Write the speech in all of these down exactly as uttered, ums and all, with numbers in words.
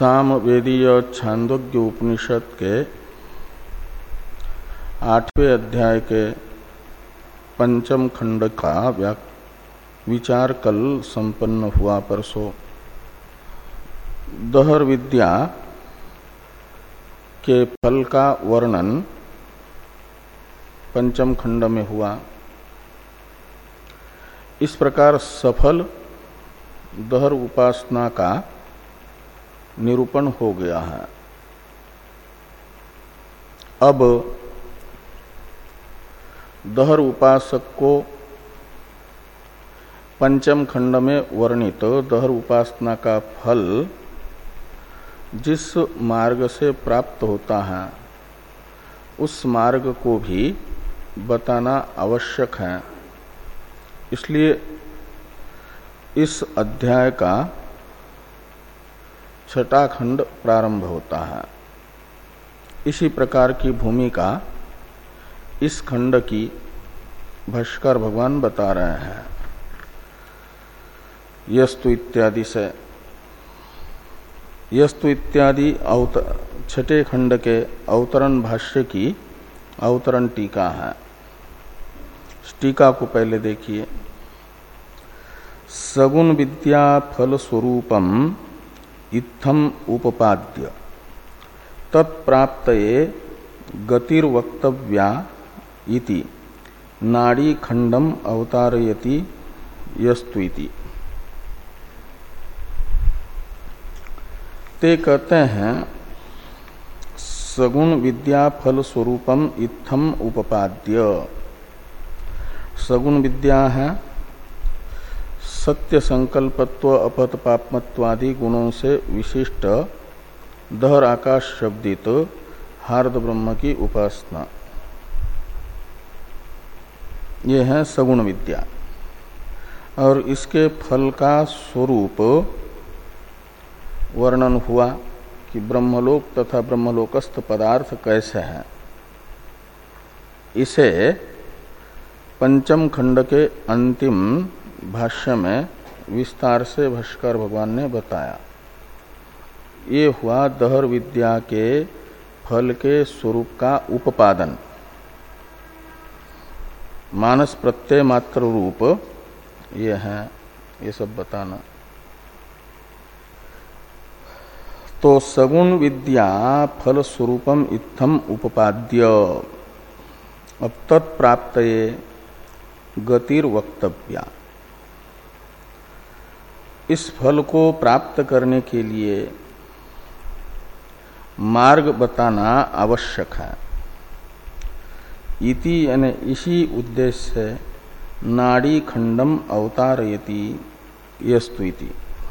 सामवेदीय छांदोग्य उपनिषद के आठवें अध्याय के पंचम खंड का विचार कल संपन्न हुआ परसों। दहर विद्या के फल का वर्णन पंचम खंड में हुआ। इस प्रकार सफल दहर उपासना का निरूपण हो गया है। अब दहर उपासक को पंचम खंड में वर्णित दहर उपासना का फल जिस मार्ग से प्राप्त होता है उस मार्ग को भी बताना आवश्यक है। इसलिए इस अध्याय का छठा खंड प्रारंभ होता है। इसी प्रकार की भूमिका इस खंड की भाष्कर भगवान बता रहे हैं। यस्तु इत्यादि से यस्तु इत्यादि छठे खंड के अवतरण भाष्य की अवतरण टीका है। टीका को पहले देखिए। सगुण विद्या फल स्वरूपम इत्थम उपपाद्य तत्प्राप्तये गतिर्वक्तव्या इति नाड़ी खंडम अवतारयति यस्तुइति। ते कहते हैं सगुण विद्या फल स्वरूपम इत्थम उपपाद्य। सगुण विद्या है सत्य संकल्पत्व अपत पापमत्वादि गुणों से विशिष्ट दहर आकाश शब्दित हार्द ब्रह्म की उपासना। ये है सगुण विद्या। और इसके फल का स्वरूप वर्णन हुआ कि ब्रह्मलोक तथा ब्रह्मलोकस्थ पदार्थ कैसे हैं। इसे पंचम खंड के अंतिम भाष्य में विस्तार से भाष्कर भगवान ने बताया। ये हुआ दहर विद्या के फल के स्वरूप का उपादन। मानस प्रत्यय मात्र रूप ये है, ये सब बताना। तो सगुण विद्या फल स्वरूपम इत्थम उपपाद्य। अब तत्प्राप्तये गतिर्वक्तव्या। इस फल को प्राप्त करने के लिए मार्ग बताना आवश्यक है। इति यानी इसी उद्देश्य से नाड़ी खंडम अवतारयति यस्तुइति।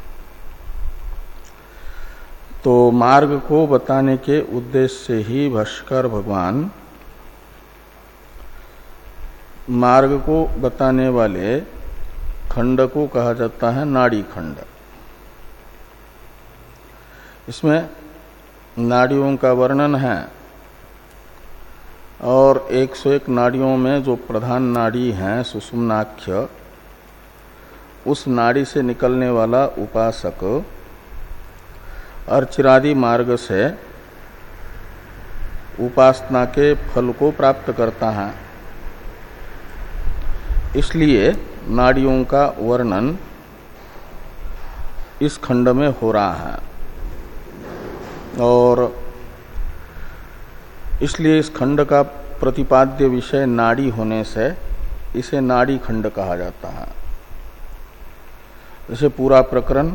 तो मार्ग को बताने के उद्देश्य से ही भाष्कर भगवान मार्ग को बताने वाले खंड को कहा जाता है नाड़ी खंड। इसमें नाड़ियों का वर्णन है और एक सौ एक नाड़ियों में जो प्रधान नाड़ी है सुषुम्नाख्य, उस नाड़ी से निकलने वाला उपासक अर्चिरादि मार्ग से उपासना के फल को प्राप्त करता है। इसलिए नाड़ियों का वर्णन इस खंड में हो रहा है और इसलिए इस खंड का प्रतिपाद्य विषय नाड़ी होने से इसे नाड़ी खंड कहा जाता है। जैसे पूरा प्रकरण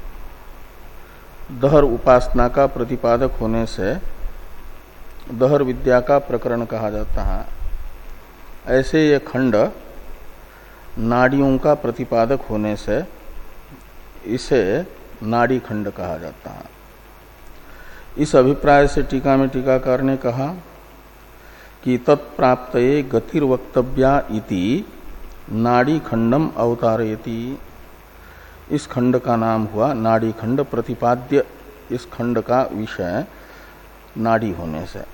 दहर उपासना का प्रतिपादक होने से दहर विद्या का प्रकरण कहा जाता है, ऐसे ये खंड नाड़ियों का प्रतिपादक होने से इसे नाड़ी खंड कहा जाता है। इस अभिप्राय से टीका में टीकाकार ने कहा कि तत्प्राप्तये गतिर्वक्तव्या इति नाड़ी खंडम अवतारयति। इस खंड का नाम हुआ नाड़ी खंड, प्रतिपाद्य इस खंड का विषय नाड़ी होने से।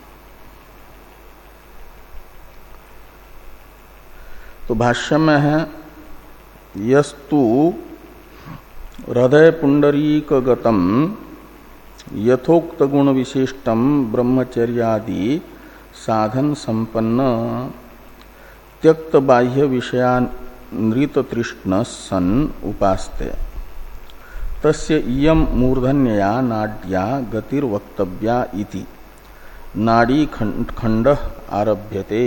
तो भाष्य में है यस्तु हृदय पुंडरीक गतम यथोक्त गुण विशिष्टम ब्रह्मचर्यादि साधन संपन्न त्यक्त बाह्य विषयानृत तृष्ण सन उपास्ते तस्य इयम मूर्धन्यया नाड्या गतिर्वक्तव्या इति नाड़ी खंड आरभ्यते।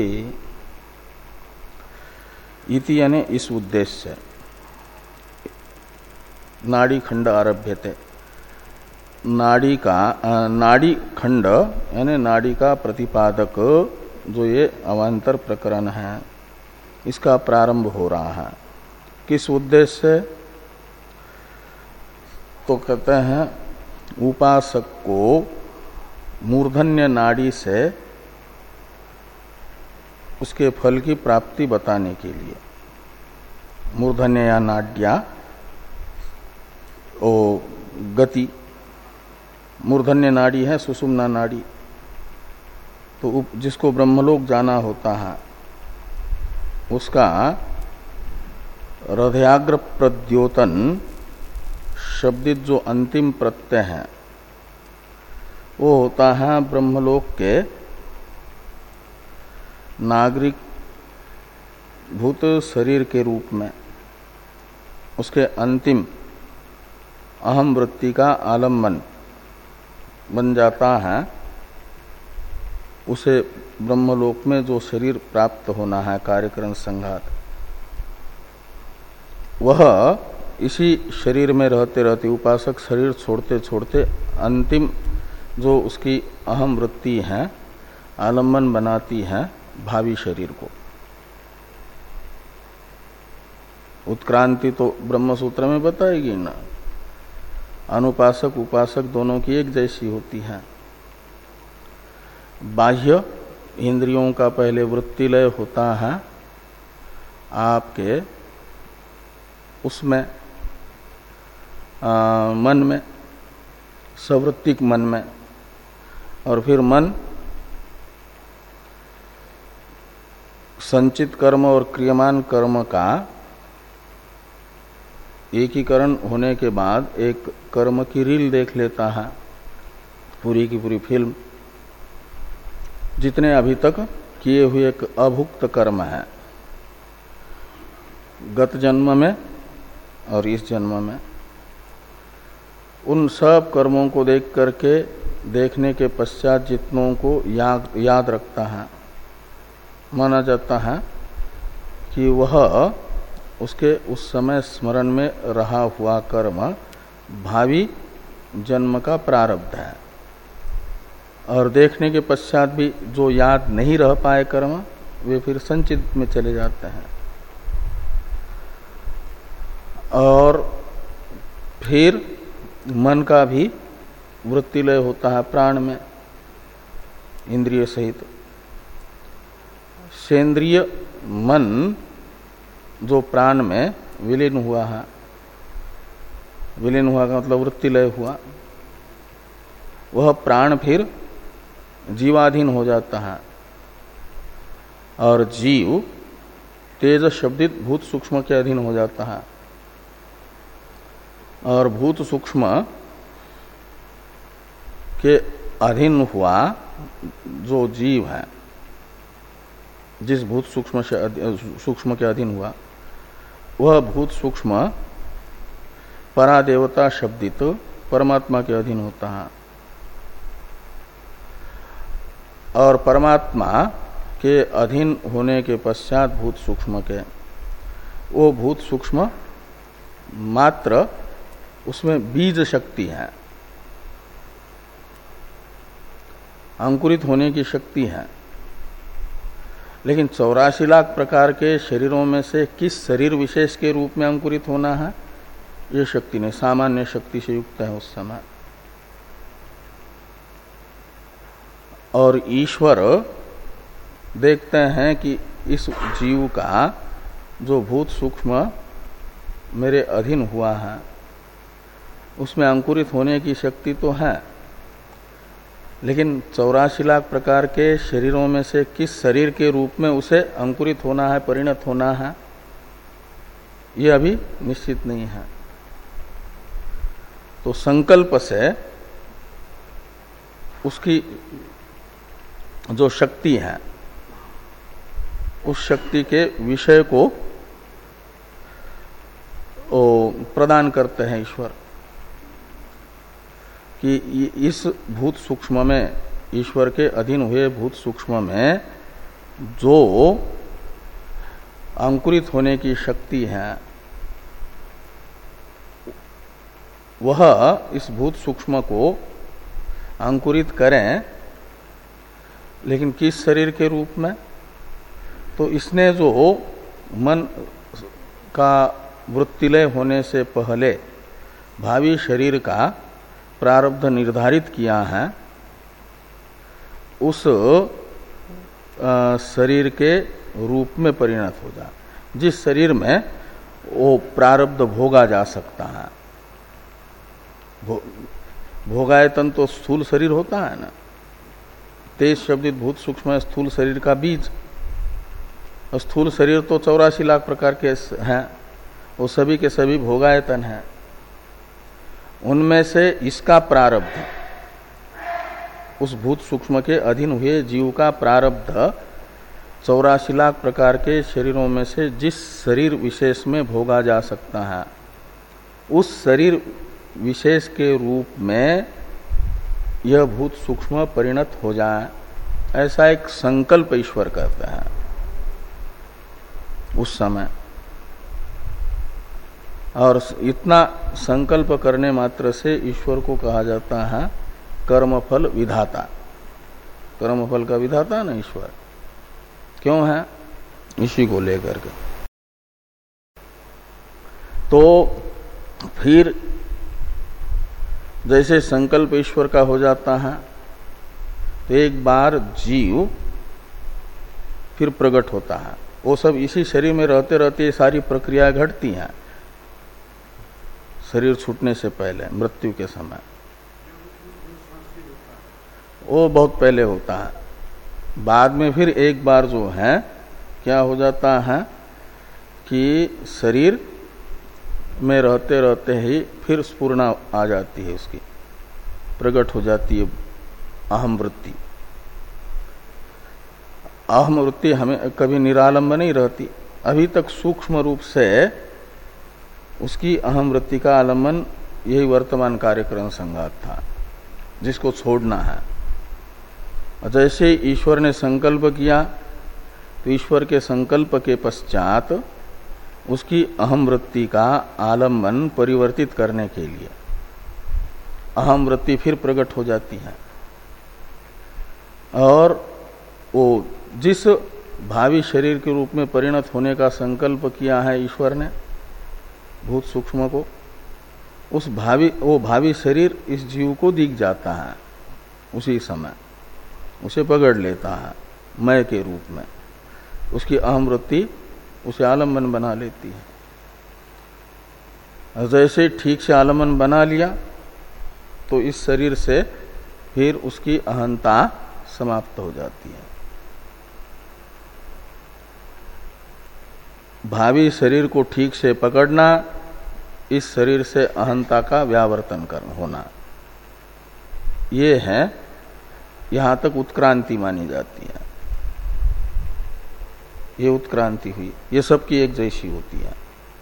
इति यानी इस उद्देश्य नाड़ी खंड आरभ्यते। नाड़ी का नाड़ी खंड यानी नाड़ी का प्रतिपादक जो ये अवान्तर प्रकरण है इसका प्रारंभ हो रहा है। किस उद्देश्य? तो कहते हैं उपासक को मूर्धन्य नाड़ी से उसके फल की प्राप्ति बताने के लिए। मूर्धन्य या नाड्या ओ गति, मूर्धन्य नाड़ी है सुषुम्ना नाड़ी, तो जिसको ब्रह्मलोक जाना होता है उसका हृदयाग्र प्रद्योतन शब्दित जो अंतिम प्रत्यय है वो होता है ब्रह्मलोक के नागरिक भूत शरीर के रूप में उसके अंतिम अहम वृत्ति का आलम्बन बन जाता है। उसे ब्रह्मलोक में जो शरीर प्राप्त होना है कार्यकरण संघात, वह इसी शरीर में रहते रहते उपासक शरीर छोड़ते छोड़ते अंतिम जो उसकी अहम वृत्ति है आलम्बन बनाती है भावी शरीर को। उत्क्रांति तो ब्रह्म सूत्र में बताएगी ना, अनुपासक उपासक दोनों की एक जैसी होती है। बाह्य इंद्रियों का पहले वृत्तिलय होता है आपके उसमें आ, मन में, सवृत्तिक मन में, और फिर मन संचित कर्म और क्रियमान कर्म का एकीकरण होने के बाद एक कर्म की रील देख लेता है, पूरी की पूरी फिल्म। जितने अभी तक किए हुए एक अभुक्त कर्म है गत जन्म में और इस जन्म में, उन सब कर्मों को देख करके देखने के पश्चात जितनों को याद याद रखता है, माना जाता है कि वह उसके उस समय स्मरण में रहा हुआ कर्म भावी जन्म का प्रारब्ध है। और देखने के पश्चात भी जो याद नहीं रह पाए कर्म वे फिर संचित में चले जाते हैं। और फिर मन का भी वृत्तिलय होता है प्राण में इंद्रिय सहित। सेंद्रिय मन जो प्राण में विलीन हुआ है, विलीन हुआ का मतलब वृत्तिलय हुआ, वह प्राण फिर जीवाधीन हो जाता है और जीव तेज शब्दित भूत सूक्ष्म के अधीन हो जाता है। और भूत सूक्ष्म के अधीन हुआ जो जीव है, जिस भूत सूक्ष्म से सूक्ष्म के अधीन हुआ, वह भूत सूक्ष्म परादेवता शब्दित परमात्मा के अधीन होता है। और परमात्मा के अधीन होने के पश्चात भूत सूक्ष्म के, वो भूत सूक्ष्म मात्र उसमें बीज शक्ति है, अंकुरित होने की शक्ति है। लेकिन चौरासी लाख प्रकार के शरीरों में से किस शरीर विशेष के रूप में अंकुरित होना है ये शक्ति नहीं, सामान्य शक्ति से युक्त है उस समय। और ईश्वर देखते हैं कि इस जीव का जो भूत सूक्ष्म मेरे अधीन हुआ है उसमें अंकुरित होने की शक्ति तो है, लेकिन चौरासी लाख प्रकार के शरीरों में से किस शरीर के रूप में उसे अंकुरित होना है, परिणत होना है, ये अभी निश्चित नहीं है। तो संकल्प से उसकी जो शक्ति है उस शक्ति के विषय को प्रदान करते हैं ईश्वर कि इस भूत सूक्ष्म में, ईश्वर के अधीन हुए भूत सूक्ष्म में जो अंकुरित होने की शक्ति है वह इस भूत सूक्ष्म को अंकुरित करें, लेकिन किस शरीर के रूप में? तो इसने जो मन का वृत्तिलय होने से पहले भावी शरीर का प्रारब्ध निर्धारित किया है, उस शरीर के रूप में परिणत हो जा, जिस शरीर में वो प्रारब्ध भोगा जा सकता है। भो, भोगायतन तो स्थूल शरीर होता है ना, तेज शब्दित भूत सूक्ष्म स्थूल शरीर का बीज। स्थूल शरीर तो चौरासी लाख प्रकार के हैं, वो सभी के सभी भोगायतन हैं। उनमें से इसका प्रारब्ध, उस भूत सूक्ष्म के अधीन हुए जीव का प्रारब्ध चौरासी लाख प्रकार के शरीरों में से जिस शरीर विशेष में भोगा जा सकता है, उस शरीर विशेष के रूप में यह भूत सूक्ष्म परिणत हो जाए, ऐसा एक संकल्प ईश्वर करते हैं उस समय। और इतना संकल्प करने मात्र से ईश्वर को कहा जाता है कर्मफल विधाता। कर्मफल का विधाता है ना ईश्वर, क्यों है? इसी को लेकर के। तो फिर जैसे संकल्प ईश्वर का हो जाता है, तो एक बार जीव फिर प्रकट होता है। वो सब इसी शरीर में रहते रहते सारी प्रक्रियाएं घटती हैं, शरीर छूटने से पहले, मृत्यु के समय। वो बहुत पहले होता है। बाद में फिर एक बार जो है क्या हो जाता है कि शरीर में रहते रहते ही फिर स्फुरना आ जाती है, उसकी प्रकट हो जाती है अहम वृत्ति। अहम वृत्ति हमें कभी निरालंब नहीं रहती। अभी तक सूक्ष्म रूप से उसकी अहम वृत्ति का आलम्बन यही वर्तमान कार्यक्रम संघात था, जिसको छोड़ना है। जैसे ईश्वर ने संकल्प किया, तो ईश्वर के संकल्प के पश्चात उसकी अहम वृत्ति का आलम्बन परिवर्तित करने के लिए अहम वृत्ति फिर प्रकट हो जाती है। और वो जिस भावी शरीर के रूप में परिणत होने का संकल्प किया है ईश्वर ने भूत सूक्ष्म को, उस भावी वो भावी शरीर इस जीव को दिख जाता है उसी समय, उसे पकड़ लेता है मय के रूप में। उसकी अहम वृत्ति उसे आलम्बन बना लेती है। जैसे ठीक से आलम्बन बना लिया तो इस शरीर से फिर उसकी अहंता समाप्त हो जाती है। भावी शरीर को ठीक से पकड़ना, इस शरीर से अहंता का व्यावर्तन कर होना, ये है, यहां तक उत्क्रांति मानी जाती है। ये उत्क्रांति हुई, ये सबकी एक जैसी होती है।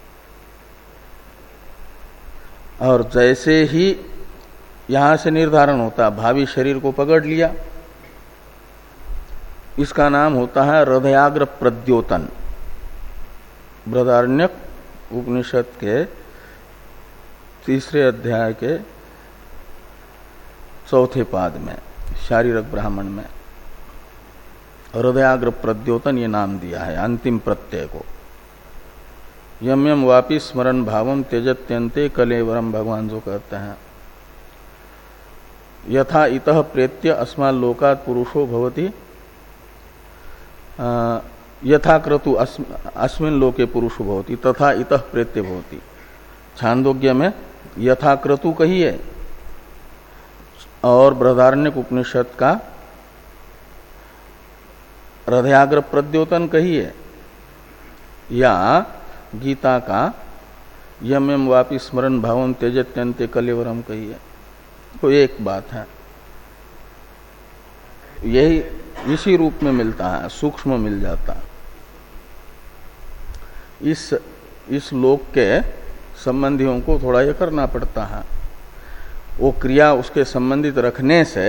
और जैसे ही यहां से निर्धारण होता है, भावी शरीर को पकड़ लिया, इसका नाम होता है हृदयाग्र प्रद्योतन। बृहदारण्यक उपनिषद के तीसरे अध्याय के चौथे पाद में, शारीरक ब्राह्मण में हृदयाग्र प्रद्योतन ये नाम दिया है अंतिम प्रत्यय को। यम यम वापि स्मरण भावम त्यजत्यन्ते कलेवरम, भगवान जो कहते हैं। यथा इतः प्रेत्य अस्मात् लोकात् पुरुषो भवति, यथा क्रतु अस्मिन् लोके पुरुषो भवति तथा इतः प्रेत्य भवति। छांदोग्य में यथा क्रतु कही है, और बृहदारण्यक उपनिषद का हृदयाग्र प्रद्योतन कही है, या गीता का यम यम वापि स्मरण भावम त्यजत्यन्ते कलेवरम कही है। तो एक बात है। यही इसी रूप में मिलता है, सूक्ष्म मिल जाता है। इस इस लोक के संबंधियों को थोड़ा ये करना पड़ता है। वो क्रिया उसके संबंधित रखने से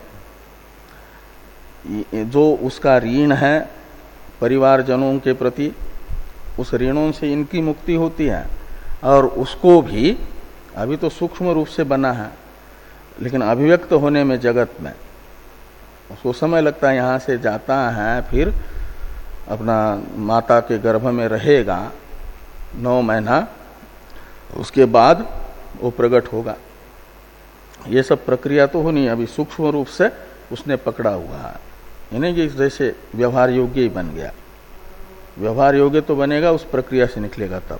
जो उसका ऋण है परिवारजनों के प्रति, उस ऋणों से इनकी मुक्ति होती है। और उसको भी अभी तो सूक्ष्म रूप से बना है, लेकिन अभिव्यक्त होने में जगत में उसको समय लगता है। यहाँ से जाता है, फिर अपना माता के गर्भ में रहेगा नौ महीना, उसके बाद वो प्रकट होगा। ये सब प्रक्रिया तो होनी, अभी सूक्ष्म रूप से उसने पकड़ा हुआ है। यानी कि जैसे व्यवहार योग्य ही बन गया। व्यवहार योग्य तो बनेगा, उस प्रक्रिया से निकलेगा तब।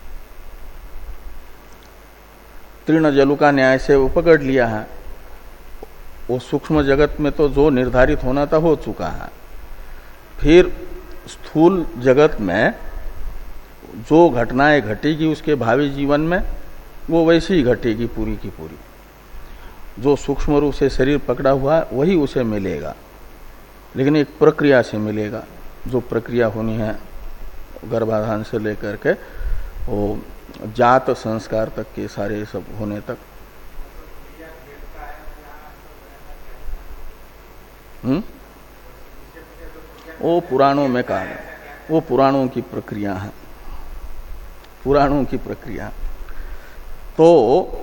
तीर्ण जलु का न्याय से वो पकड़ लिया है। वो सूक्ष्म जगत में तो जो निर्धारित होना था हो चुका है। फिर स्थूल जगत में जो घटनाएं घटेगी उसके भावी जीवन में, वो वैसी ही घटेगी पूरी की पूरी। जो सूक्ष्म रूप से शरीर पकड़ा हुआ है वही उसे मिलेगा, लेकिन एक प्रक्रिया से मिलेगा। जो प्रक्रिया होनी है गर्भाधान से लेकर के वो जात संस्कार तक के सारे सब होने तक। हम्म वो पुराणों में कहा है, वो पुराणों की प्रक्रिया है, पुराणों की प्रक्रिया। तो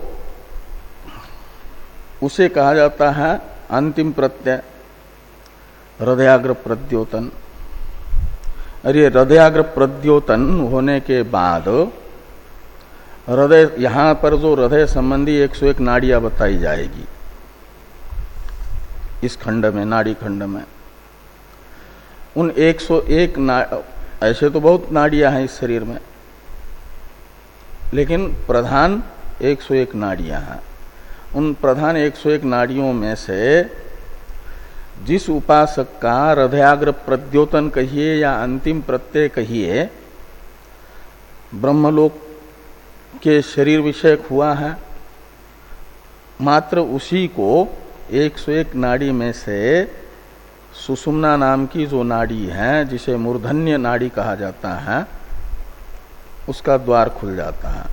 उसे कहा जाता है अंतिम प्रत्यय, हृदयाग्र प्रद्योतन। और ये हृदयाग्र प्रद्योतन होने के बाद हृदय, यहां पर जो हृदय संबंधी एक सौ एक नाड़ियां बताई जाएगी इस खंड में, नाड़ी खंड में। उन एक सौ एक ना, ऐसे तो बहुत नाड़ियां हैं इस शरीर में, लेकिन प्रधान एक सौ एक नाड़ियां हैं। उन प्रधान एक सौ एक नाड़ियों में से जिस उपासक का हृदयाग्र प्रद्योतन कहिए या अंतिम प्रत्यय कहिए ब्रह्मलोक के शरीर विषयक हुआ है, मात्र उसी को एक सौ एक नाड़ी में से सुषुम्ना नाम की जो नाड़ी है, जिसे मूर्धन्य नाड़ी कहा जाता है, उसका द्वार खुल जाता है।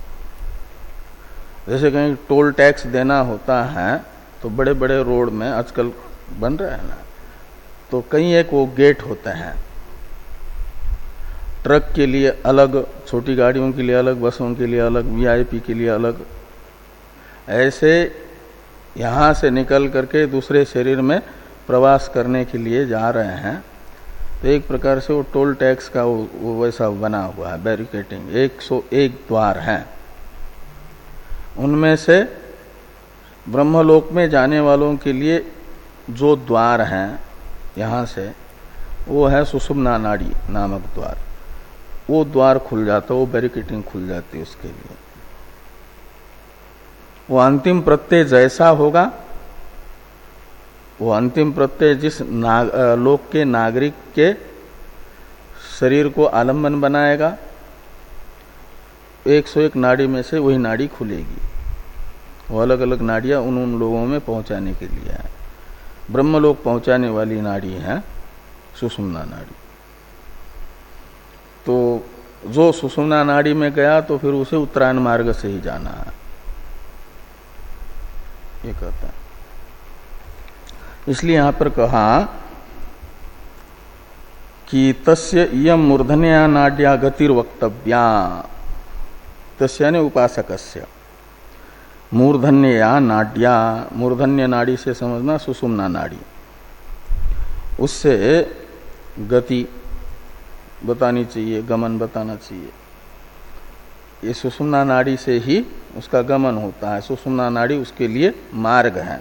जैसे कहीं टोल टैक्स देना होता है तो बड़े बड़े रोड में आजकल बन रहे हैं ना, तो कहीं एक वो गेट होते हैं, ट्रक के लिए अलग, छोटी गाड़ियों के लिए अलग, बसों के लिए अलग, वीआईपी के लिए अलग। ऐसे यहां से निकल करके दूसरे शरीर में प्रवास करने के लिए जा रहे हैं, तो एक प्रकार से वो टोल टैक्स का वो, वो वैसा बना हुआ है, बैरिकेटिंग। एक सौ एक द्वार हैं, उनमें से ब्रह्मलोक में जाने वालों के लिए जो द्वार हैं यहाँ से, वो है सुषुम्ना नाड़ी नामक द्वार। वो द्वार खुल जाता, वो बैरिकेटिंग खुल जाती है उसके लिए। वो अंतिम प्रत्यय जैसा होगा, वो अंतिम प्रत्यय जिस नाग, लोक के नागरिक के शरीर को आलम्बन बनाएगा, एक सौ एक नाड़ी में से वही नाड़ी खुलेगी। वो अलग अलग नाड़ियां उन उन लोगों में पहुंचाने के लिए है। ब्रह्मलोक पहुंचाने वाली नाड़ी है सुषुम्ना नाड़ी। तो जो सुषुम्ना नाड़ी में गया तो फिर उसे उत्तरायण मार्ग से ही जाना है, ये कहता है। इसलिए यहां पर कहा कि तस्य इयं मूर्धन्या नाड्या गतिर्वक्तव्या, तस्य यानी उपासकस्य, मूर्धन्या नाड्या, मूर्धन्य नाड़ी से समझना सुषुम्ना नाड़ी, उससे गति बतानी चाहिए, गमन बताना चाहिए। ये सुषुम्ना नाड़ी से ही उसका गमन होता है, सुषुम्ना नाड़ी उसके लिए मार्ग है।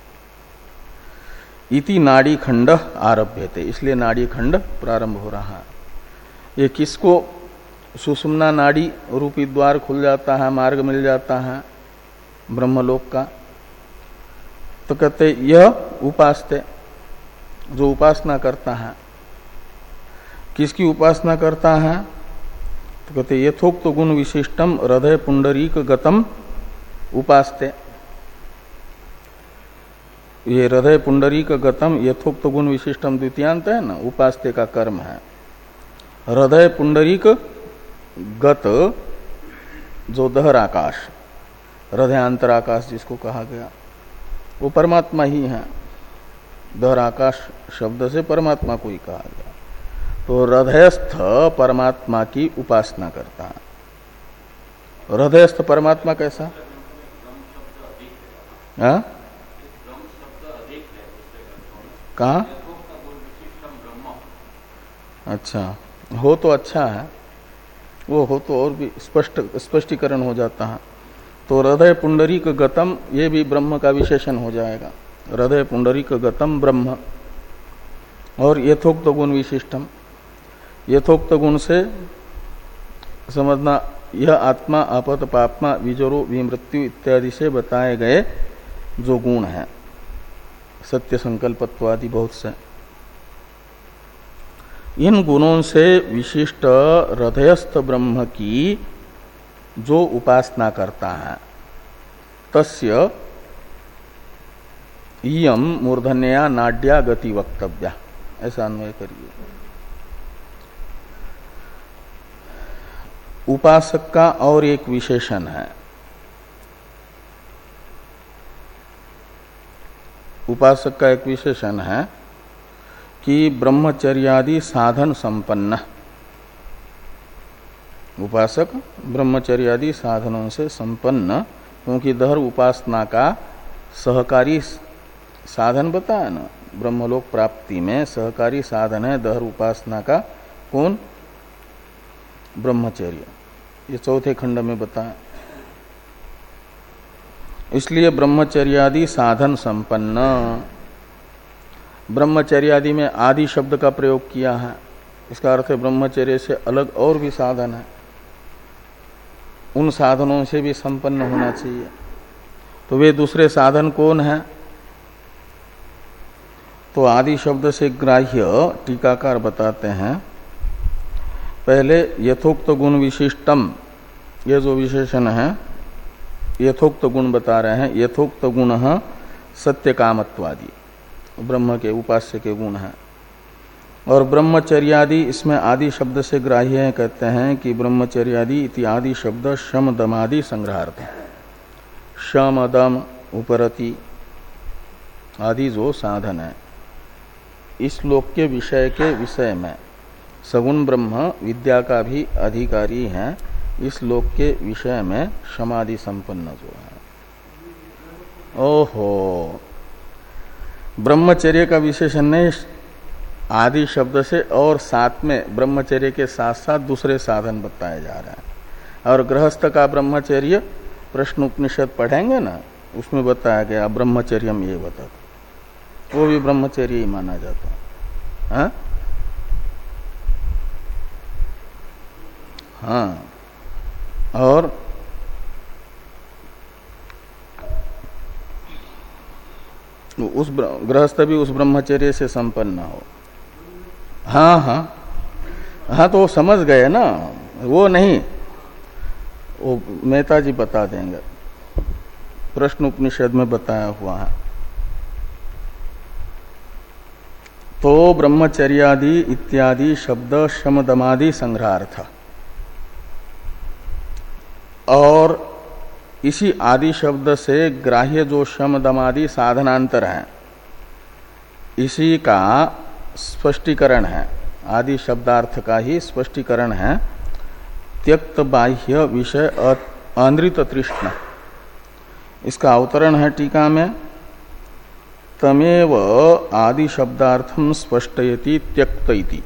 इति नाड़ी खंड आरभ्यते, इसलिए नाड़ी खंड प्रारंभ हो रहा है। ये किसको सुषुम्ना नाड़ी रूपी द्वार खुल जाता है, मार्ग मिल जाता है ब्रह्मलोक का? तो कहते यह उपासते, जो उपासना करता है। किसकी उपासना करता है? तो कहते यथोक्त गुण विशिष्टम हृदय पुंडरीक गतम उपासते। ये हृदय पुंडरीक गतम यथोक्त गुण विशिष्टम द्वितीयांत है ना, उपास्ते का कर्म है। हृदय पुंडरीक गत जो दहर आकाश, हृदयांतर आकाश जिसको कहा गया, वो परमात्मा ही है। दहर आकाश शब्द से परमात्मा को ही कहा गया। तो हृदयस्थ परमात्मा की उपासना करता है। हृदयस्थ परमात्मा कैसा? हाँ? कहाँ? अच्छा, हो तो अच्छा है, वो हो तो और भी स्पष्ट स्पष्टीकरण हो जाता है। तो हृदय पुंडरीक गतम, ये भी ब्रह्म का विशेषण हो जाएगा। हृदय पुंडरीक गतम ब्रह्म, और यथोक्त गुण विशिष्टम, यथोक्त गुण से समझना यह आत्मा आपत पापमा विजरो विमृत्यु इत्यादि से बताए गए जो गुण हैं, सत्य संकल्पत्वादि बहुत से, इन गुणों से विशिष्ट हृदयस्थ ब्रह्म की जो उपासना करता है, तस्य इयम मूर्धन्या नाड्या गति वक्तव्या, ऐसा अन्वय करिए। उपासक का और एक विशेषण है। उपासक का एक विशेषण है कि ब्रह्मचर्यादि साधन संपन्न। उपासक ब्रह्मचर्यादि साधनों से संपन्न, क्योंकि दहर उपासना का सहकारी साधन बताया ना, ब्रह्मलोक प्राप्ति में सहकारी साधन है दहर उपासना का कौन? ब्रह्मचर्य। ये चौथे खंड में बताया। इसलिए ब्रह्मचर्यादि साधन संपन्न, ब्रह्मचर्यादि में आदि शब्द का प्रयोग किया है। इसका अर्थ है ब्रह्मचर्य से अलग और भी साधन है, उन साधनों से भी संपन्न होना चाहिए। तो वे दूसरे साधन कौन है? तो आदि शब्द से ग्राह्य टीकाकार बताते हैं। पहले यथोक्त गुण विशिष्टम, ये जो विशेषण है यथोक्त गुण बता रहे हैं। यथोक्त गुण सत्य कामत्वादि, ब्रह्म के उपास्य के गुण हैं। और ब्रह्मचर्यादि इसमें आदि शब्द से ग्राह्य है, कहते हैं कि ब्रह्मचर्यादि इति आदि शब्द शम दमादि संग्रहार्थ। शम दम उपरति आदि जो साधन है, इस लोक के विषय के विषय में सगुण ब्रह्म विद्या का भी अधिकारी है। इस लोक के विषय में समाधि संपन्न जो है। ओहो, ब्रह्मचर्य का विशेषण नहीं, आदि शब्द से और साथ में ब्रह्मचर्य के साथ साथ दूसरे साधन बताए जा रहे हैं। और गृहस्थ का ब्रह्मचर्य प्रश्न उपनिषद पढ़ेंगे ना, उसमें बताया गया ब्रह्मचर्यम ये बता, वो भी ब्रह्मचर्य ही माना जाता है। हाँ हाँ, और उस गृहस्थ भी उस ब्रह्मचर्य से संपन्न हो। हाँ हाँ हाँ, तो वो समझ गए ना, वो नहीं, वो मेहता जी बता देंगे, प्रश्न उपनिषद में बताया हुआ है। तो ब्रह्मचर्यादि इत्यादि शब्द शमदमादि संग्रहार्थ, और इसी आदि शब्द से ग्राह्य जो शमदमादि साधनांतर है, इसी का स्पष्टीकरण है। आदि शब्दार्थ का ही स्पष्टीकरण है। त्यक्त बाह्य विषय अनृत तृष्णा, इसका अवतरण है टीका में। तमेव आदि शब्दार्थम स्पष्टयति त्यक्त इति।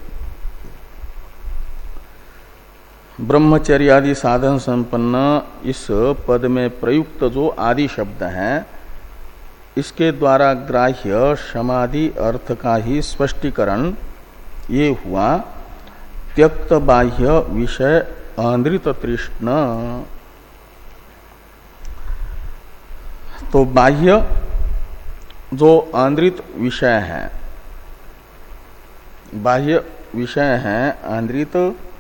ब्रह्मचर्यादि साधन संपन्न इस पद में प्रयुक्त जो आदि शब्द है, इसके द्वारा ग्राह्य समाधि अर्थ का ही स्पष्टीकरण ये हुआ। त्यक्त बाह्य विषय अनृत तृष्ण, तो बाह्य जो अनृत विषय है, बाह्य विषय है अनृत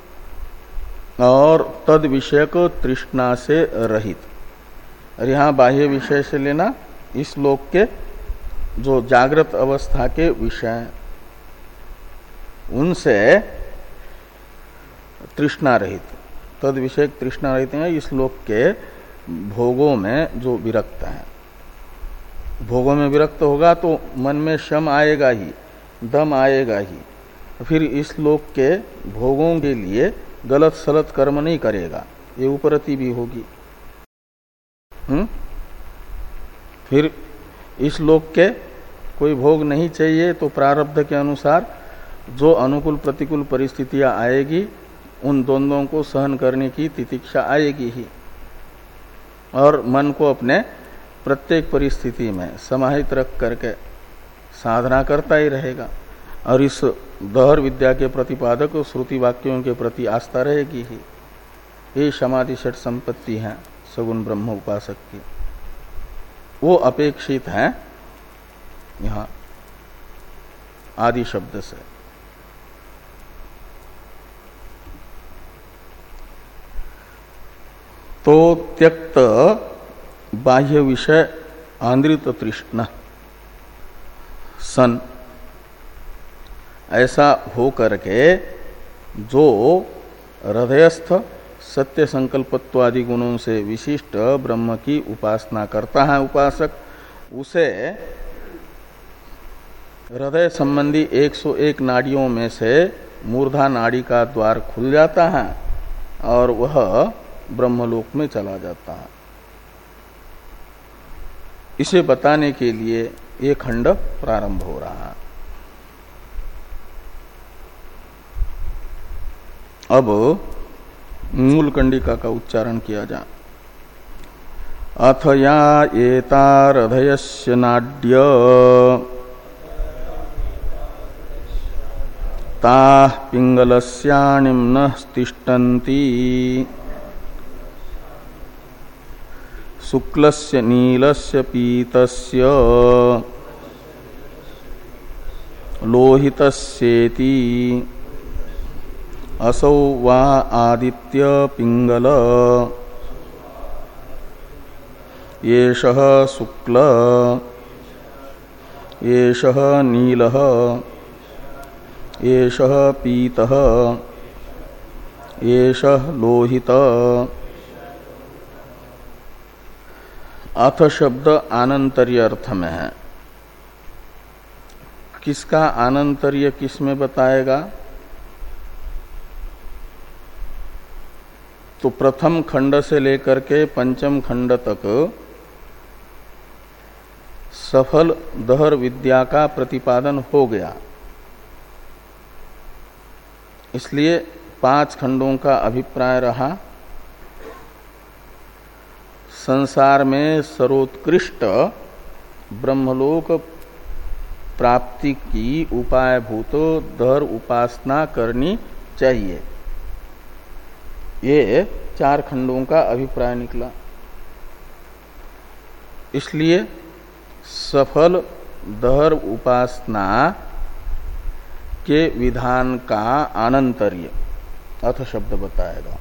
और तद विषयक तृष्णा से रहित। और यहाँ बाह्य विषय से लेना इस लोक के जो जागृत अवस्था के विषय, उनसे तृष्णा रहित, तद विषय तृष्णा रहित हैं इस लोक के भोगों में जो विरक्त है। भोगों में विरक्त होगा तो मन में शम आएगा ही, दम आएगा ही, फिर इस लोक के भोगों के लिए गलत सलत कर्म नहीं करेगा, ये उपरति भी होगी। हुँ? फिर इस लोक के कोई भोग नहीं चाहिए तो प्रारब्ध के अनुसार जो अनुकूल प्रतिकूल परिस्थितियां आएगी उन दोनों को सहन करने की तितिक्षा आएगी ही, और मन को अपने प्रत्येक परिस्थिति में समाहित रख करके साधना करता ही रहेगा, और इस दहर विद्या के प्रतिपादक श्रुति वाक्यों के प्रति आस्था रहेगी ही। ये समाधि षट संपत्ति है सगुण ब्रह्म उपासक की, वो अपेक्षित है यहाँ आदि शब्द से। तो त्यक्त बाह्य विषय आंद्रित तृष्णा सन, ऐसा हो करके जो हृदयस्थ सत्य संकल्पत्वादि गुणों से विशिष्ट ब्रह्म की उपासना करता है उपासक, उसे हृदय संबंधी एक सौ एक नाड़ियों में से मूर्धा नाड़ी का द्वार खुल जाता है और वह ब्रह्मलोक में चला जाता है। इसे बताने के लिए ये खंड प्रारंभ हो रहा है। अब मूल कंडिका का उच्चारण किया जा। अथ या एता हृदयस्य नाड्य ताः पिंगलस्यानिम्नः तिष्ठन्ति शुक्लस्य नीलस्य पीतस्य लोहितस्येति असौ वा आदित्य पिंगल येषः शुक्ल येषः नीलः येषः पीतः येषः लोहितः। अथ शब्द आनंतर्य अर्थ में है। किसका आनंतर्य किस में बताएगा? तो प्रथम खंड से लेकर के पंचम खंड तक सफल दहर विद्या का प्रतिपादन हो गया, इसलिए पांच खंडों का अभिप्राय रहा। संसार में सर्वोत्कृष्ट ब्रह्मलोक प्राप्ति की उपायभूत दहर उपासना करनी चाहिए, ये चार खंडों का अभिप्राय निकला। इसलिए सफल दहर उपासना के विधान का आनंतर्य अथ शब्द बताएगा।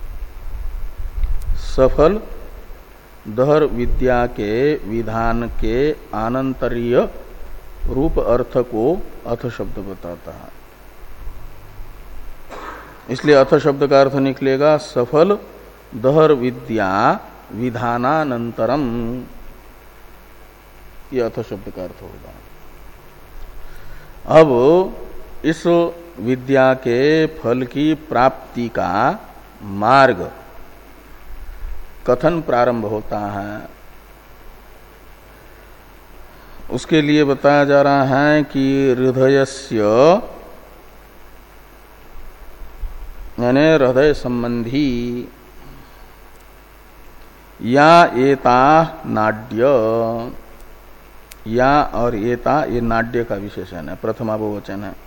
सफल दहर विद्या के विधान के आनंतर्य रूप अर्थ को अथ शब्द बताता है। इसलिए अथ शब्द का अर्थ निकलेगा सफल दहर विद्या विधानानंतरम, यह अथ शब्द का अर्थ होगा। अब इस विद्या के फल की प्राप्ति का मार्ग कथन प्रारंभ होता है। उसके लिए बताया जा रहा है कि हृदयस्य यानी हृदय संबंधी या एता नाड्य, या और एता ये नाड्य का विशेषण है, प्रथमा बहुवचन है।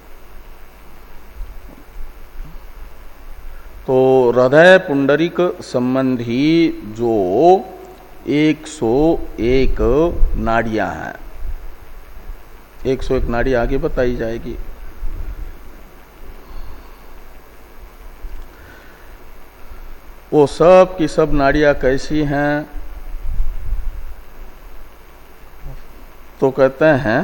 तो हृदय पुंडरिक संबंधी जो एक सौ एक नाड़ियां हैं, एक सौ एक नाड़ी आगे बताई जाएगी। वो सब की सब नाड़ियां कैसी हैं? तो कहते हैं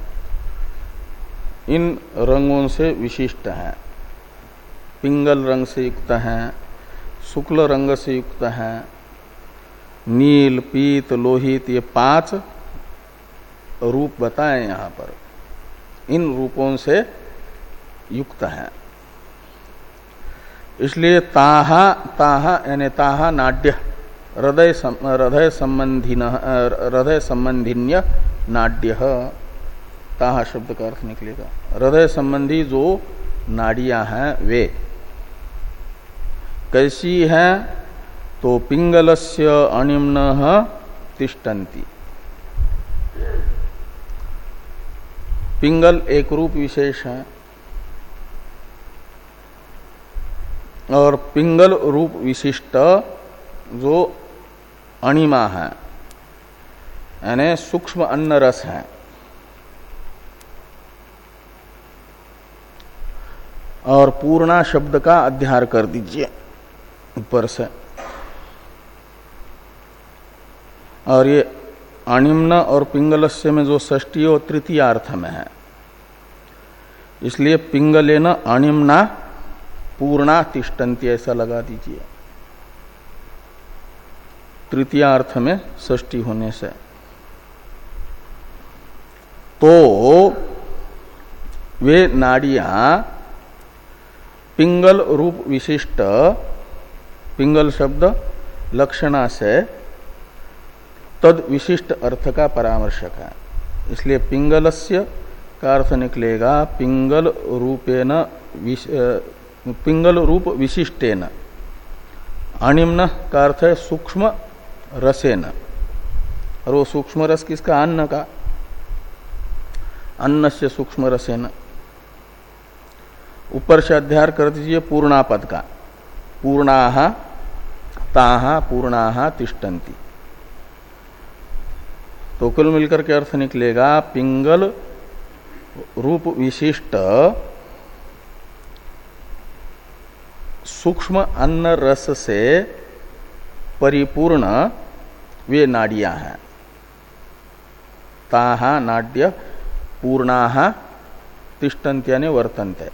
इन रंगों से विशिष्ट है, पिंगल रंग से युक्त है, शुक्ल रंग से युक्त है, नील, पीत, लोहित, ये पांच रूप बताए यहां पर, इन रूपों से युक्त है। इसलिए ताहा ताहा यानी ताहा नाड्य हृदय हृदय संबंधी हृदय संबंधिन्य नाड्य, ताहा शब्द का अर्थ निकलेगा हृदय संबंधी जो नाड़ियां हैं वे कैसी हैं, तो पिंगलस्य अनिम्नः तिष्ठन्ति। पिंगल एक रूप विशेष है और पिंगल रूप विशिष्ट जो अणिमा है यानी सूक्ष्म अन्न रस है, और पूर्णा शब्द का अध्यार कर दीजिए ऊपर से। और ये अनिम्न और पिंगलस्य में जो षष्ठी और तृतीय अर्थ में है, इसलिए पिंगलेन अनिम्ना पूर्णा तिष्ठन्ति ऐसा लगा दीजिए तृतीय अर्थ में षष्ठी होने से। तो वे नाड़ियां पिंगल रूप विशिष्ट, पिंगल शब्द लक्षणा से तद विशिष्ट अर्थ का परामर्शक है, इसलिए पिंगलस्य का अर्थ निकलेगा पिंगल रूपेन विश, पिंगल रूप विशिष्टेन, अनिम्न का अर्थ है सूक्ष्म रसेन, और वो सूक्ष्म रस किसका, अन्न का, अन्न से सूक्ष्म रसेन। ऊपर से अध्यार कर दीजिए पूर्णा पद का, पूर्णाहा ताहा पूर्णाहा तिष्ठन्ति, तो कुल मिलकर के अर्थ निकलेगा पिंगल रूप विशिष्ट सूक्ष्म अन्न रस से परिपूर्ण वे नाड़ियां हैं। ताहा नाड्य पूर्णाहा तिष्ठन्ति यानी वर्तन्ते।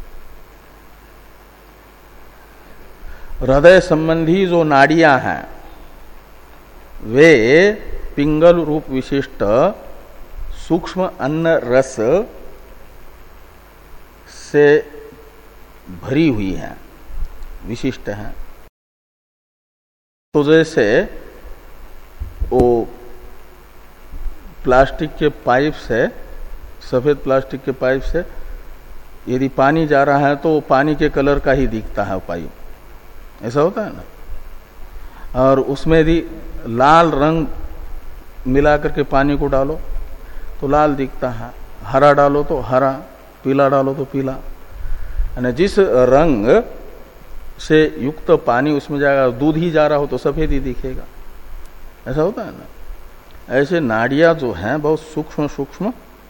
हृदय संबंधी जो नाड़ियां हैं वे पिंगल रूप विशिष्ट सूक्ष्म अन्न रस से भरी हुई है, विशिष्ट है। तो जैसे वो प्लास्टिक के पाइप से, सफेद प्लास्टिक के पाइप से यदि पानी जा रहा है तो वो पानी के कलर का ही दिखता है वो पाइप, ऐसा होता है ना। और उसमें यदि लाल रंग मिला करके पानी को डालो तो लाल दिखता है, हरा डालो तो हरा, पीला डालो तो पीला, यानी जिस रंग से युक्त पानी उसमें जाएगा, दूध ही जा रहा हो तो सफेद ही दिखेगा, ऐसा होता है ना। ऐसे नाड़ियां जो हैं बहुत सूक्ष्म सूक्ष्म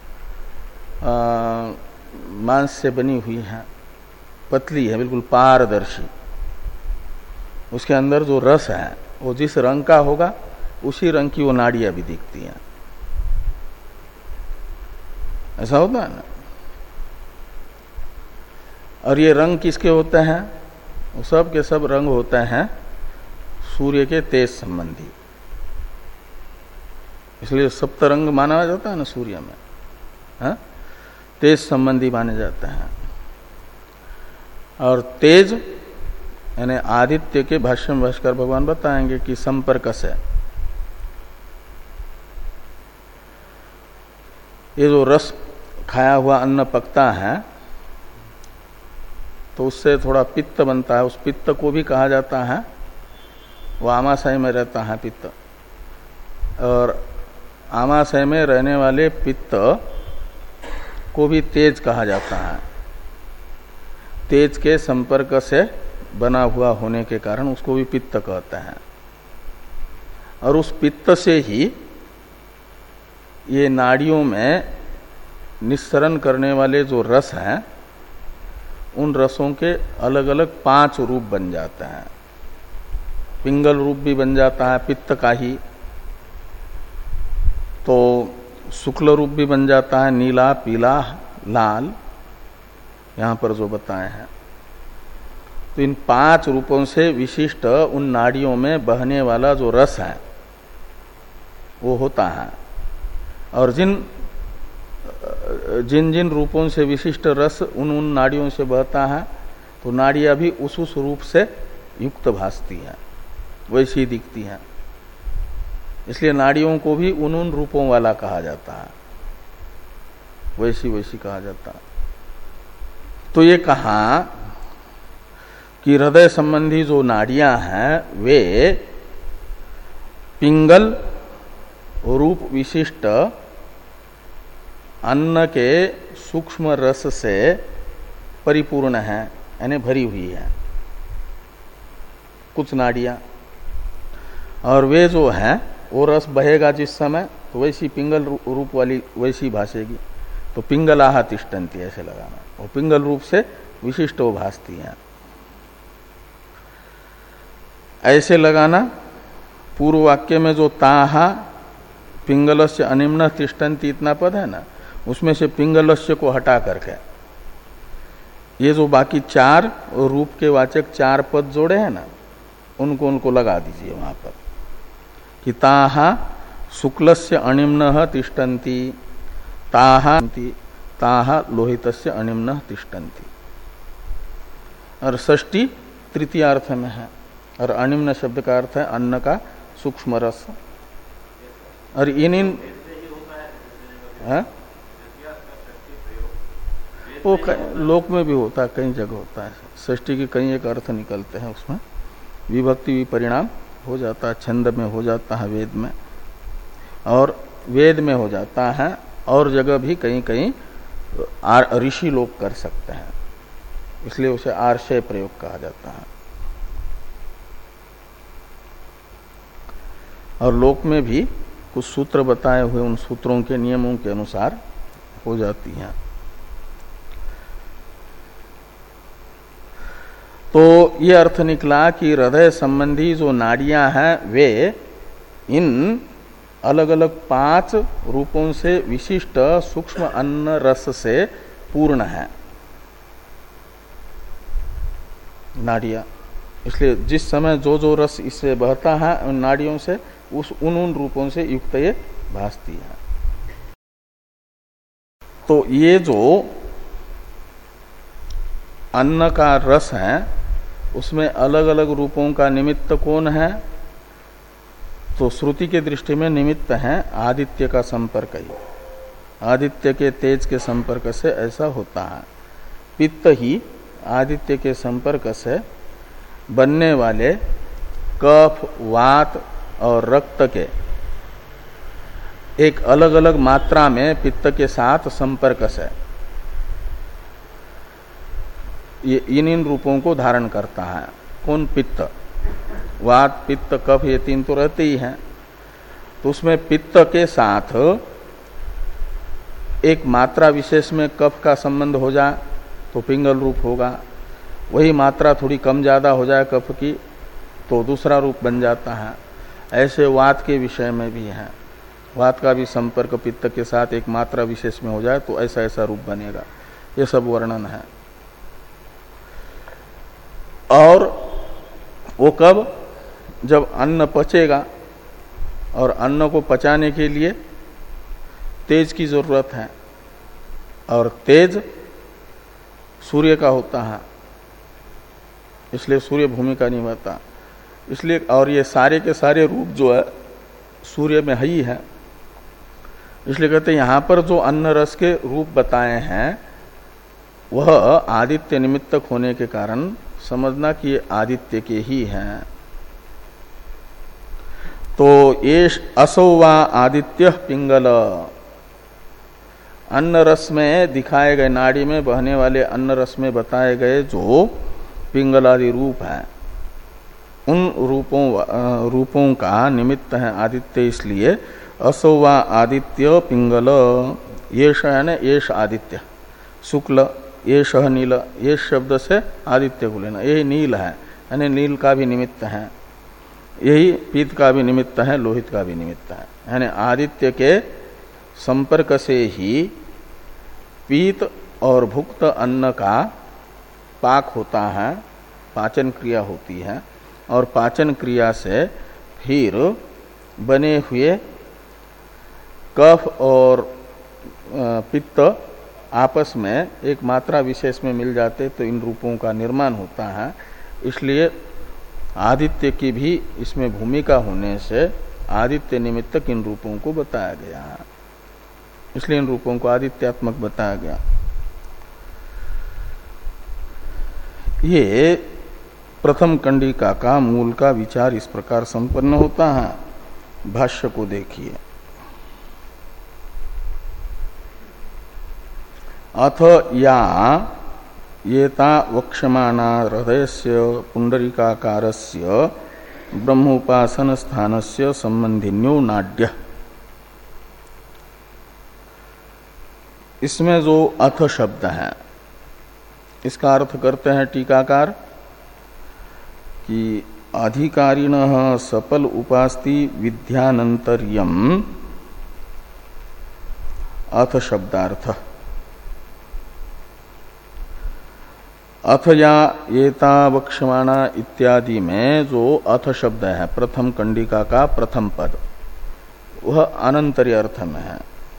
मांस से बनी हुई हैं, पतली है, बिल्कुल पारदर्शी, उसके अंदर जो रस है वो जिस रंग का होगा उसी रंग की वो नाड़ियां भी दिखती हैं, ऐसा होता है ना। और ये रंग किसके होते हैं, वो सब के सब रंग होते हैं सूर्य के तेज संबंधी, इसलिए सप्तरंग माना जाता है ना सूर्य में, हा? तेज संबंधी माने जाते हैं। और तेज यानी आदित्य के भाष्य में भाष्कर भगवान बताएंगे कि संपर्क से ये जो रस खाया हुआ अन्न पकता है तो उससे थोड़ा पित्त बनता है, उस पित्त को भी कहा जाता है, वो आमाशय में रहता है पित्त, और आमाशय में रहने वाले पित्त को भी तेज कहा जाता है। तेज के संपर्क से बना हुआ होने के कारण उसको भी पित्त कहते हैं। और उस पित्त से ही ये नाड़ियों में निस्सरण करने वाले जो रस हैं उन रसों के अलग अलग पांच रूप बन जाते हैं। पिंगल रूप भी बन जाता है पित्त का ही, तो शुक्ल रूप भी बन जाता है, नीला, पीला, लाल, यहां पर जो बताए हैं। तो इन पांच रूपों से विशिष्ट उन नाड़ियों में बहने वाला जो रस है वो होता है। और जिन जिन जिन रूपों से विशिष्ट रस उन उन नाड़ियों से बहता है तो नाड़ियां भी उस उस रूप से युक्त भासती हैं, वैसी दिखती हैं। इसलिए नाड़ियों को भी उन उन रूपों वाला कहा जाता है, वैसी वैसी कहा जाता है। तो ये कहा कि हृदय संबंधी जो नाड़ियां हैं वे पिंगल रूप विशिष्ट अन्न के सूक्ष्म रस से परिपूर्ण है, यानी भरी हुई है कुछ नाड़ियां। और वे जो है वो रस बहेगा जिस समय तो वैसी पिंगल रूप वाली वैसी भासेगी। तो पिंगलाहा तिष्ठन्ति ऐसे लगाना, वो पिंगल रूप से विशिष्ट वो भासती है, ऐसे लगाना। पूर्व वाक्य में जो ताहा पिंगलस्य अनिम्न तिष्ठन्ति इतना पद है ना, उसमें से पिंगलस्य को हटा करके ये जो बाकी चार रूप के वाचक चार पद जोड़े हैं ना, उनको उनको लगा दीजिए वहां पर कि ताहा शुक्लस्य अनिम्न तिष्ठन्ति, ताहा ताहा लोहितस्य अनिम्न तिष्ठन्ति। और षष्ठी तृतीय अर्थ में है, और अनिम्न शब्द का अर्थ है अन्न का सूक्ष्म रस। और इन इन है? वो लोक में भी होता है, कई जगह होता है। षष्ठी के कई एक अर्थ निकलते हैं, उसमें विभक्ति भी परिणाम हो जाता है, छंद में हो जाता है, वेद में और वेद में हो जाता है, और जगह भी कहीं कहीं ऋषि लोग कर सकते हैं, इसलिए उसे आर्षय प्रयोग कहा जाता है। और लोक में भी कुछ सूत्र बताए हुए उन सूत्रों के नियमों के अनुसार हो जाती हैं। तो ये अर्थ निकला कि हृदय संबंधी जो नाड़ियां हैं वे इन अलग अलग पांच रूपों से विशिष्ट सूक्ष्म अन्न रस से पूर्ण है नाड़ियां। इसलिए जिस समय जो जो रस इससे बहता है उन नाड़ियों से उस उन उन रूपों से युक्त ये भासती है। तो ये जो अन्न का रस है उसमें अलग अलग रूपों का निमित्त कौन है? तो श्रुति के दृष्टि में निमित्त है आदित्य का संपर्क ही। आदित्य के तेज के संपर्क से ऐसा होता है। पित्त ही आदित्य के संपर्क से बनने वाले कफ, वात और रक्त के एक अलग अलग मात्रा में पित्त के साथ संपर्क से ये इन इन रूपों को धारण करता है। कौन? पित्त। वात, पित्त, कफ ये तीन तो रहते ही हैं। तो उसमें पित्त के साथ एक मात्रा विशेष में कफ का संबंध हो जाए तो पिंगल रूप होगा। वही मात्रा थोड़ी कम ज्यादा हो जाए कफ की तो दूसरा रूप बन जाता है। ऐसे वात के विषय में भी है। वात का भी संपर्क पित्त के साथ एक मात्रा विशेष में हो जाए तो ऐसा ऐसा रूप बनेगा। ये सब वर्णन है। और वो कब? जब अन्न पचेगा, और अन्न को पचाने के लिए तेज की जरूरत है, और तेज सूर्य का होता है, इसलिए सूर्य भूमि का निभाता। इसलिए और ये सारे के सारे रूप जो है सूर्य में ही है। इसलिए कहते हैं यहां पर जो अन्न रस के रूप बताए हैं वह आदित्य निमित्तक होने के कारण समझना कि ये आदित्य के ही हैं। तो ये असौ वा आदित्य पिंगल, अन्न रस में दिखाए गए, नाड़ी में बहने वाले अन्न रस में बताए गए जो पिंगलादि रूप है, उन रूपों रूपों का निमित्त है आदित्य। इसलिए असौ वा आदित्य पिंगल, येष है न येष आदित्य, शुक्ल येष नील, ये शब्द से आदित्य को लेना। यही नील है, यानी नील का भी निमित्त है। यही पीत का भी निमित्त है, लोहित का भी निमित्त है। यानी आदित्य के संपर्क से ही पीत और भुक्त अन्न का पाक होता है, पाचन क्रिया होती है, और पाचन क्रिया से फिर बने हुए कफ और पित्त आपस में एक मात्रा विशेष में मिल जाते तो इन रूपों का निर्माण होता है। इसलिए आदित्य की भी इसमें भूमिका होने से आदित्य निमित्तक इन रूपों को बताया गया है, इसलिए इन रूपों को आदित्यात्मक बताया गया। ये प्रथम कंडिका का मूल का विचार इस प्रकार संपन्न होता है। भाष्य को देखिए। अथ या येता वक्ष्यमाणा हृदयस्य पुंडरीकाकारस्य ब्रह्मोपासन स्थानस्य संबंधिन्यो नाड्य। इसमें जो अथ शब्द है इसका अर्थ करते हैं टीकाकार कि अधिकारिणः सपल उपास्ति विद्यानंतर्यम अथ शब्दार्थ। अथ या एता वक्ष्यमाणा इत्यादि में जो अथ शब्द है प्रथम कंडिका का प्रथम पद, वह अनंतर्य अर्थ में है।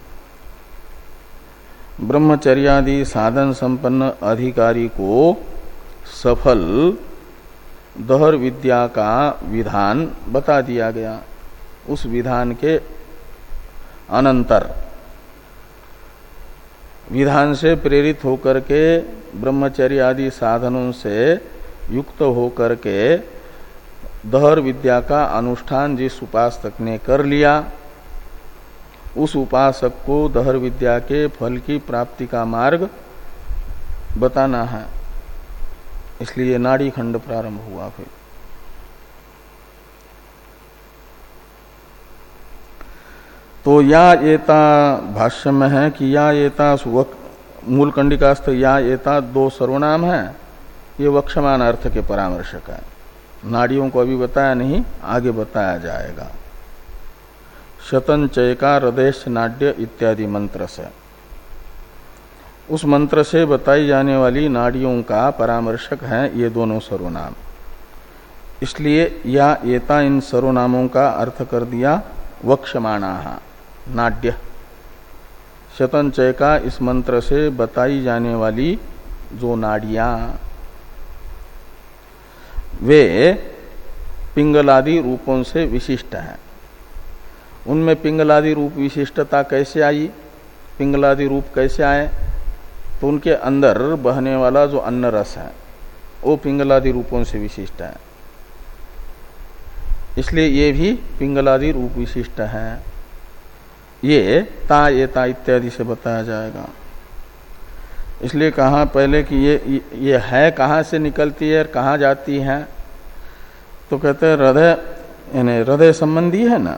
ब्रह्मचर्यादि साधन संपन्न अधिकारी को सफल दहर विद्या का विधान बता दिया गया। उस विधान के अनंतर विधान से प्रेरित होकर के ब्रह्मचर्य आदि साधनों से युक्त होकर के दहर विद्या का अनुष्ठान जिस उपासक ने कर लिया, उस उपासक को दहर विद्या के फल की प्राप्ति का मार्ग बताना है। इसलिए नाड़ी खंड प्रारंभ हुआ। फिर तो या एता भाष्य में है कि या एता मूल कंडिकास्थ या एता दो सर्वनाम है, ये वक्षमान अर्थ के परामर्शक है। नाड़ियों को अभी बताया नहीं, आगे बताया जाएगा। शतन चयका हृदयश नाड्य इत्यादि मंत्र से, उस मंत्र से बताई जाने वाली नाड़ियों का परामर्शक है ये दोनों सर्वनाम। इसलिए या एता इन सर्वनामों का अर्थ कर दिया वक्षमाणा नाड्य। शतन चयका इस मंत्र से बताई जाने वाली जो नाड़ियां वे पिंगलादि रूपों से विशिष्ट हैं। उनमें पिंगलादि रूप विशिष्टता कैसे आई, पिंगलादि रूप कैसे आए, तो उनके अंदर बहने वाला जो अन्न रस है वो पिंगलादि रूपों से विशिष्ट है। इसलिए ये भी पिंगलादि रूप विशिष्ट है। ये ता ये ता इत्यादि से बताया जाएगा। इसलिए कहा पहले कि ये ये है कहाँ से निकलती है और कहाँ जाती है, तो कहते हैं हृदय यानी हृदय संबंधी है ना,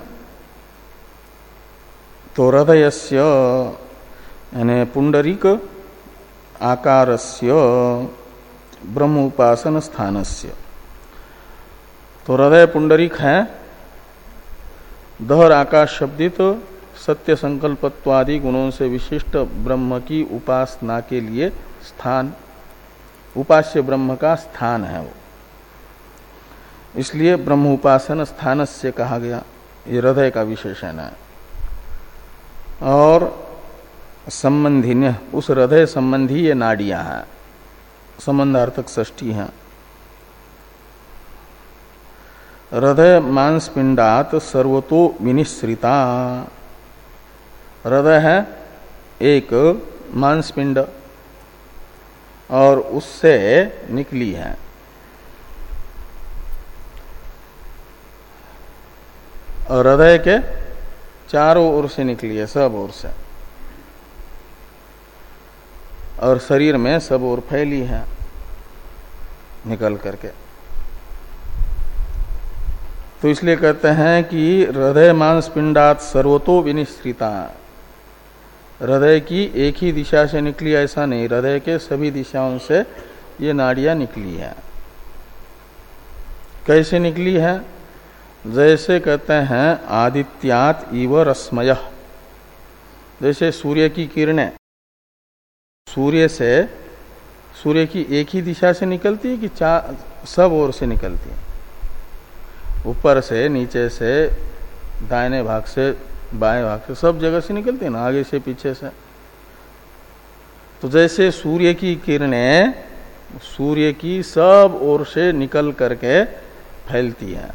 तो हृदयस्य यानी पुंडरीक आकारस्य ब्रह्म उपासन स्थानस्य। तो हृदय पुंडरीक है, दहर आकाश शब्दित सत्य संकल्पत्वादि गुणों से विशिष्ट ब्रह्म की उपासना के लिए स्थान, उपास्य ब्रह्म का स्थान है वो। इसलिए ब्रह्म उपासन स्थानस्य कहा गया। ये हृदय का विशेषण है। और संबंधी उस हृदय संबंधी ये नाड़ियां हैं, संबंधार्थक षष्ठी हैं। हृदय मांस पिंडात सर्वतो विनिश्रिता। हृदय है एक मांस पिंड और उससे निकली है। और हृदय के चारों ओर से निकली है, सब ओर से, और शरीर में सब ओर फैली है निकल करके। तो इसलिए कहते हैं कि हृदय मांस पिंडात सर्वतो विनिश्रिता। हृदय की एक ही दिशा से निकली ऐसा नहीं, हृदय के सभी दिशाओं से ये नाड़ियां निकली है। कैसे निकली है? जैसे कहते हैं आदित्यात इव रश्मयः, जैसे सूर्य की किरणें सूर्य से सूर्य की एक ही दिशा से निकलती है कि चार सब ओर से निकलती है? ऊपर से, नीचे से, दाहिने भाग से, बाएं भाग से, सब जगह से निकलती है ना, आगे से पीछे से। तो जैसे सूर्य की किरणें सूर्य की सब ओर से निकल करके फैलती हैं,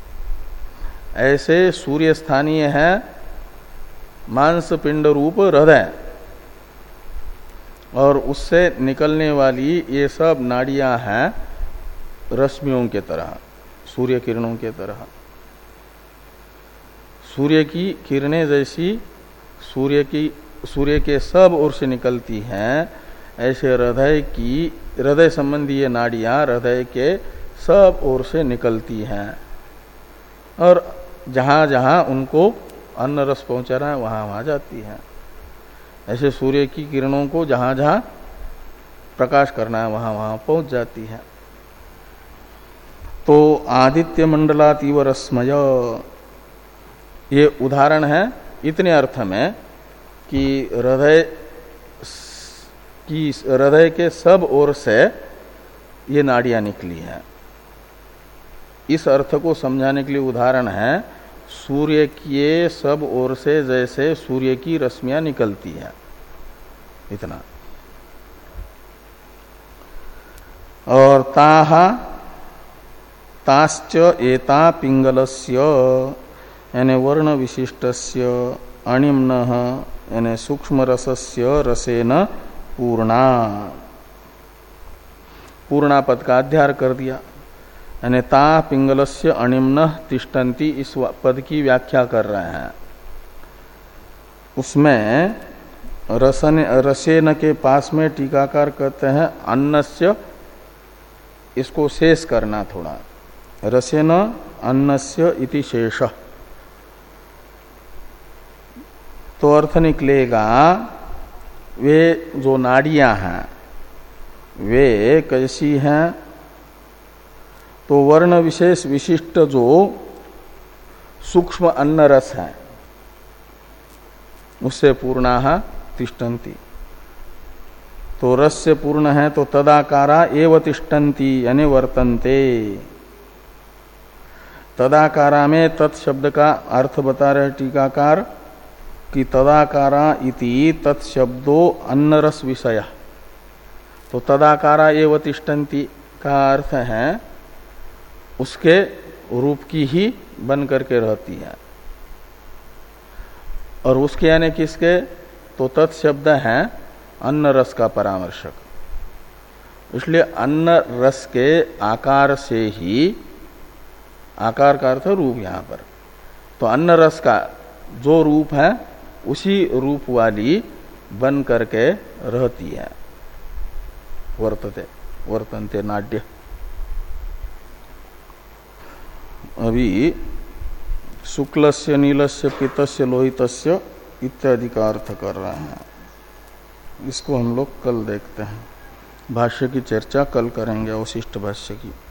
ऐसे सूर्य स्थानीय है मांस पिंड रूप हृदय, और उससे निकलने वाली ये सब नाड़ियां हैं रश्मियों के तरह, सूर्य किरणों के तरह। सूर्य की किरणें जैसी सूर्य की सूर्य के सब ओर से निकलती हैं, ऐसे हृदय की हृदय संबंधी ये नाड़ियां हृदय के सब ओर से निकलती हैं, और जहां जहां उनको अन्न रस पहुंचाना है वहां वहां जाती हैं। ऐसे सूर्य की किरणों को जहां जहां प्रकाश करना है वहां वहां पहुंच जाती है। तो आदित्य मंडलातीव रश्मय, ये उदाहरण है इतने अर्थ में कि हृदय की हृदय के सब ओर से ये नाड़ियां निकली हैं। इस अर्थ को समझाने के लिए उदाहरण है सूर्य के सब ओर से जैसे सूर्य की रश्मियां निकलती है, इतना। और ताहा ताश्च एता पिंगलस्य यानी वर्ण विशिष्टस्य अणिम्नः यानी सूक्ष्म रसस्य रसेन पूर्णा, पूर्णा पद का अध्यार कर दिया, यानी ता पिंगलस्य अणिम्न तिष्ठन्ति, इस पद की व्याख्या कर रहे हैं। उसमें रसन रसेन के पास में टीकाकार कहते हैं अन्नस्य, इसको शेष करना थोड़ा, रसेन अन्नस्य इति शेष, तो अर्थ निकलेगा वे जो नाड़ियां हैं वे कैसी हैं, तो वर्ण विशेष विशिष्ट जो सूक्ष्म अन्न रस है उससे पूर्णा तिष्ठन्ति। तो रस से पूर्ण है तो तदाकारा एव तिष्ठन्ति यानी वर्तन्ते। तदाकारा में तत्शब्द का अर्थ बता रहे टीकाकार कि तदाकारा इति तत्शब्दो अन्न रस विषय, तो तदाकारा एव तिष्ठन्ति का अर्थ है उसके रूप की ही बन करके रहती है, और उसके यानी किसके, तो तत्शब्द है अन्न रस का परामर्शक, इसलिए अन्न रस के आकार से ही, आकार का अर्थ रूप यहां पर, तो अन्न रस का जो रूप है उसी रूप वाली बन करके रहती है, वर्तते वर्तन्ते नाड्य। अभी शुक्लस्य नीलस्य पीतस्य लोहितस्य इत्यादि का अर्थ कर रहे हैं, इसको हम लोग कल देखते हैं। भाष्य की चर्चा कल करेंगे, अवशिष्ट भाष्य की।